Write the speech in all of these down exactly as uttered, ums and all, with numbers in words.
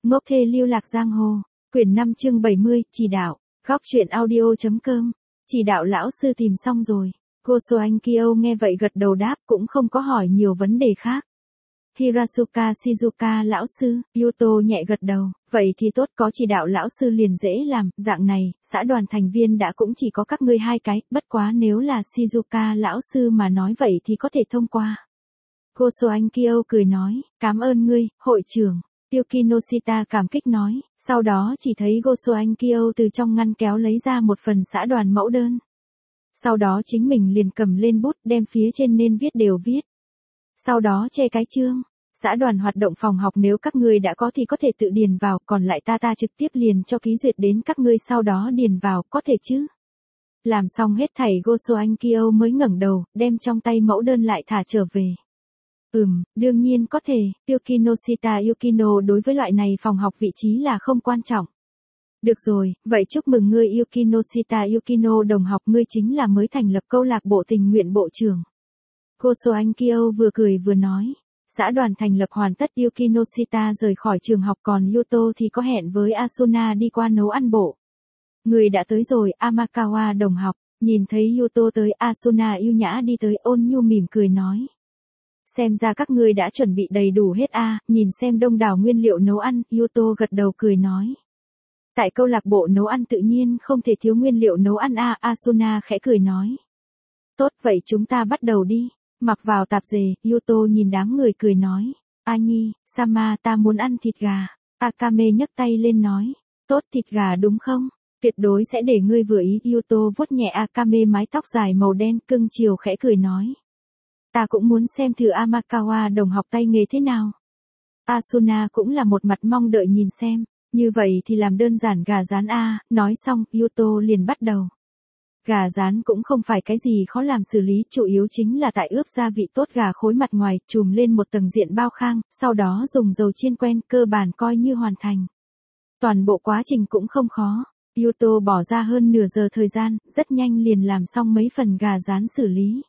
Ngốc thê lưu lạc giang hồ, quyển năm chương bảy mươi, chỉ đạo, góc truyện audio.com, chỉ đạo lão sư tìm xong rồi. Goso Ankyo nghe vậy gật đầu đáp cũng không có hỏi nhiều vấn đề khác. Hirasuka Shizuka lão sư, Yuto nhẹ gật đầu, vậy thì tốt, có chỉ đạo lão sư liền dễ làm, dạng này, xã đoàn thành viên đã cũng chỉ có các ngươi hai cái, bất quá nếu là Shizuka lão sư mà nói vậy thì có thể thông qua. Goso Ankyo cười nói, cảm ơn ngươi, hội trưởng. Yukinoshita cảm kích nói, sau đó chỉ thấy Goso Ankyo từ trong ngăn kéo lấy ra một phần xã đoàn mẫu đơn. Sau đó chính mình liền cầm lên bút đem phía trên nên viết đều viết. Sau đó che cái chương, xã đoàn hoạt động phòng học nếu các ngươi đã có thì có thể tự điền vào, còn lại ta ta trực tiếp liền cho ký duyệt đến các ngươi sau đó điền vào, có thể chứ? Làm xong hết thảy Goso Ankyo mới ngẩng đầu, đem trong tay mẫu đơn lại thả trở về. Ừm, đương nhiên có thể, Yukinoshita Yukino đối với loại này phòng học vị trí là không quan trọng. Được rồi, vậy chúc mừng ngươi Yukinoshita Yukino đồng học, ngươi chính là mới thành lập câu lạc bộ tình nguyện bộ trưởng. Goso Ankyo vừa cười vừa nói, xã đoàn thành lập hoàn tất, Yukinoshita rời khỏi trường học, còn Yuto thì có hẹn với Asuna đi qua nấu ăn bộ. Người đã tới rồi, Amakawa đồng học, nhìn thấy Yuto tới, Asuna yêu nhã đi tới, ôn nhu mỉm cười nói. Xem ra các ngươi đã chuẩn bị đầy đủ hết a, à, nhìn xem đông đảo nguyên liệu nấu ăn, Yuto gật đầu cười nói. Tại câu lạc bộ nấu ăn tự nhiên không thể thiếu nguyên liệu nấu ăn a, à, Asuna khẽ cười nói. Tốt vậy chúng ta bắt đầu đi, mặc vào tạp dề, Yuto nhìn đám người cười nói. Anyi, Sama ta muốn ăn thịt gà, Akame nhấc tay lên nói. Tốt, thịt gà đúng không? Tuyệt đối sẽ để ngươi vừa ý, Yuto vuốt nhẹ Akame mái tóc dài màu đen cưng chiều khẽ cười nói. Ta cũng muốn xem thử Amakawa đồng học tay nghề thế nào. Asuna cũng là một mặt mong đợi nhìn xem, như vậy thì làm đơn giản gà rán a, nói xong, Yuto liền bắt đầu. Gà rán cũng không phải cái gì khó làm xử lý, chủ yếu chính là tại ướp gia vị tốt gà khối mặt ngoài, trùm lên một tầng diện bao khang, sau đó dùng dầu chiên quen, cơ bản coi như hoàn thành. Toàn bộ quá trình cũng không khó, Yuto bỏ ra hơn nửa giờ thời gian, rất nhanh liền làm xong mấy phần gà rán xử lý.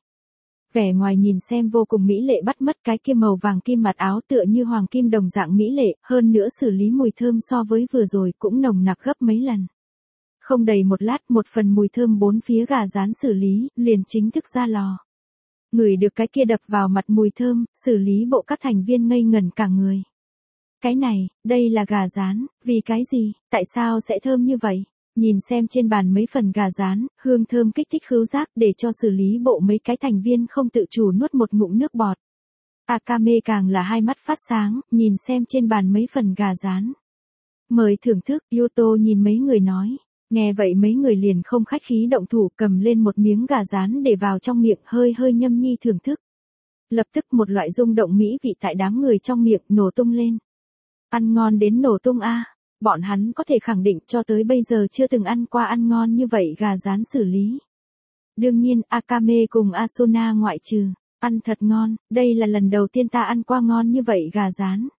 Vẻ ngoài nhìn xem vô cùng mỹ lệ, bắt mất cái kia màu vàng kim mặt áo tựa như hoàng kim đồng dạng mỹ lệ, hơn nữa xử lý mùi thơm so với vừa rồi cũng nồng nặc gấp mấy lần. Không đầy một lát, một phần mùi thơm bốn phía gà rán xử lý, liền chính thức ra lò. Ngửi được cái kia đập vào mặt mùi thơm, xử lý bộ các thành viên ngây ngẩn cả người. Cái này, đây là gà rán, vì cái gì, tại sao sẽ thơm như vậy? Nhìn xem trên bàn mấy phần gà rán, hương thơm kích thích khứu giác để cho xử lý bộ mấy cái thành viên không tự chủ nuốt một ngụm nước bọt. Akame càng là hai mắt phát sáng, nhìn xem trên bàn mấy phần gà rán. Mời thưởng thức, Yuto nhìn mấy người nói. Nghe vậy mấy người liền không khách khí động thủ, cầm lên một miếng gà rán để vào trong miệng, hơi hơi nhâm nhi thưởng thức. Lập tức một loại rung động mỹ vị tại đám người trong miệng nổ tung lên. Ăn ngon đến nổ tung a. Bọn hắn có thể khẳng định cho tới bây giờ chưa từng ăn qua ăn ngon như vậy gà rán xử lý. Đương nhiên, Akame cùng Asuna ngoại trừ, ăn thật ngon, đây là lần đầu tiên ta ăn qua ngon như vậy gà rán.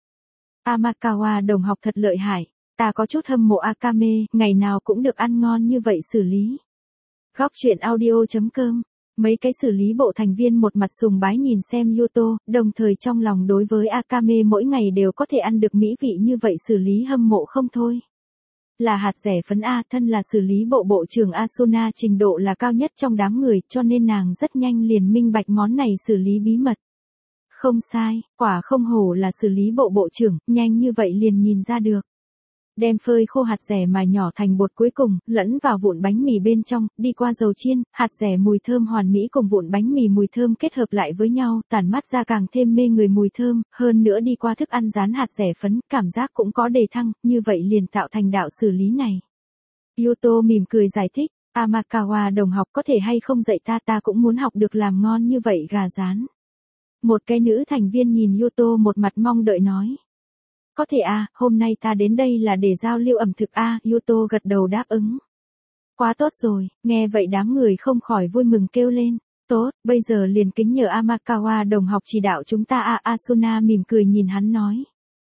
Amakawa đồng học thật lợi hại, ta có chút hâm mộ Akame, ngày nào cũng được ăn ngon như vậy xử lý. Góc truyện audio.com, mấy cái xử lý bộ thành viên một mặt sùng bái nhìn xem Yuto, đồng thời trong lòng đối với Akame mỗi ngày đều có thể ăn được mỹ vị như vậy xử lý hâm mộ không thôi. Là hạt rẻ phấn A, thân là xử lý bộ bộ trưởng Asuna trình độ là cao nhất trong đám người, cho nên nàng rất nhanh liền minh bạch món này xử lý bí mật. Không sai, quả không hổ là xử lý bộ bộ trưởng, nhanh như vậy liền nhìn ra được. Đem phơi khô hạt dẻ mài nhỏ thành bột cuối cùng, lẫn vào vụn bánh mì bên trong, đi qua dầu chiên, hạt dẻ mùi thơm hoàn mỹ cùng vụn bánh mì mùi thơm kết hợp lại với nhau, tản mát ra càng thêm mê người mùi thơm, hơn nữa đi qua thức ăn rán hạt dẻ phấn, cảm giác cũng có đề thăng, như vậy liền tạo thành đạo xử lý này. Yuto mỉm cười giải thích, Amakawa đồng học có thể hay không dạy ta, ta cũng muốn học được làm ngon như vậy gà rán. Một cái nữ thành viên nhìn Yuto một mặt mong đợi nói. Có thể à, hôm nay ta đến đây là để giao lưu ẩm thực a, à, Yuto gật đầu đáp ứng. Quá tốt rồi, nghe vậy đám người không khỏi vui mừng kêu lên. Tốt, bây giờ liền kính nhờ Amakawa đồng học chỉ đạo chúng ta a, à, Asuna mỉm cười nhìn hắn nói.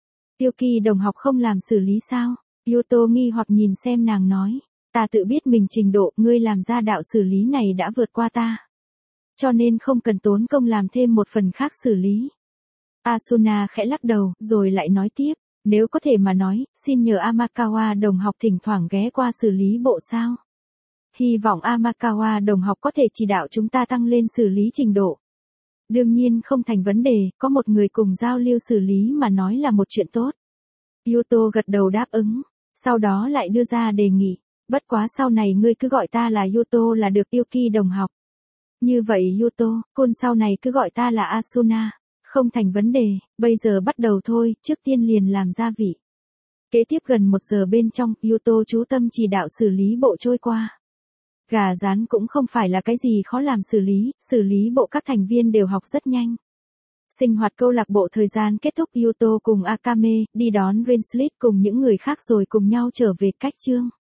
Yuki đồng học không làm xử lý sao? Yuto nghi hoặc nhìn xem nàng nói. Ta tự biết mình trình độ, ngươi làm ra đạo xử lý này đã vượt qua ta. Cho nên không cần tốn công làm thêm một phần khác xử lý. Asuna khẽ lắc đầu, rồi lại nói tiếp. Nếu có thể mà nói, xin nhờ Amakawa đồng học thỉnh thoảng ghé qua xử lý bộ sao. Hy vọng Amakawa đồng học có thể chỉ đạo chúng ta tăng lên xử lý trình độ. Đương nhiên không thành vấn đề, có một người cùng giao lưu xử lý mà nói là một chuyện tốt. Yuto gật đầu đáp ứng, sau đó lại đưa ra đề nghị, bất quá sau này ngươi cứ gọi ta là Yuto là được Yuki đồng học. Như vậy Yuto, Kun sau này cứ gọi ta là Asuna, không thành vấn đề, bây giờ bắt đầu thôi, trước tiên liền làm gia vị. Kế tiếp gần một giờ bên trong, Yuto chú tâm chỉ đạo xử lý bộ trôi qua. Gà rán cũng không phải là cái gì khó làm xử lý, xử lý bộ các thành viên đều học rất nhanh. Sinh hoạt câu lạc bộ thời gian kết thúc, Yuto cùng Akame đi đón Rainslit cùng những người khác rồi cùng nhau trở về cách chương.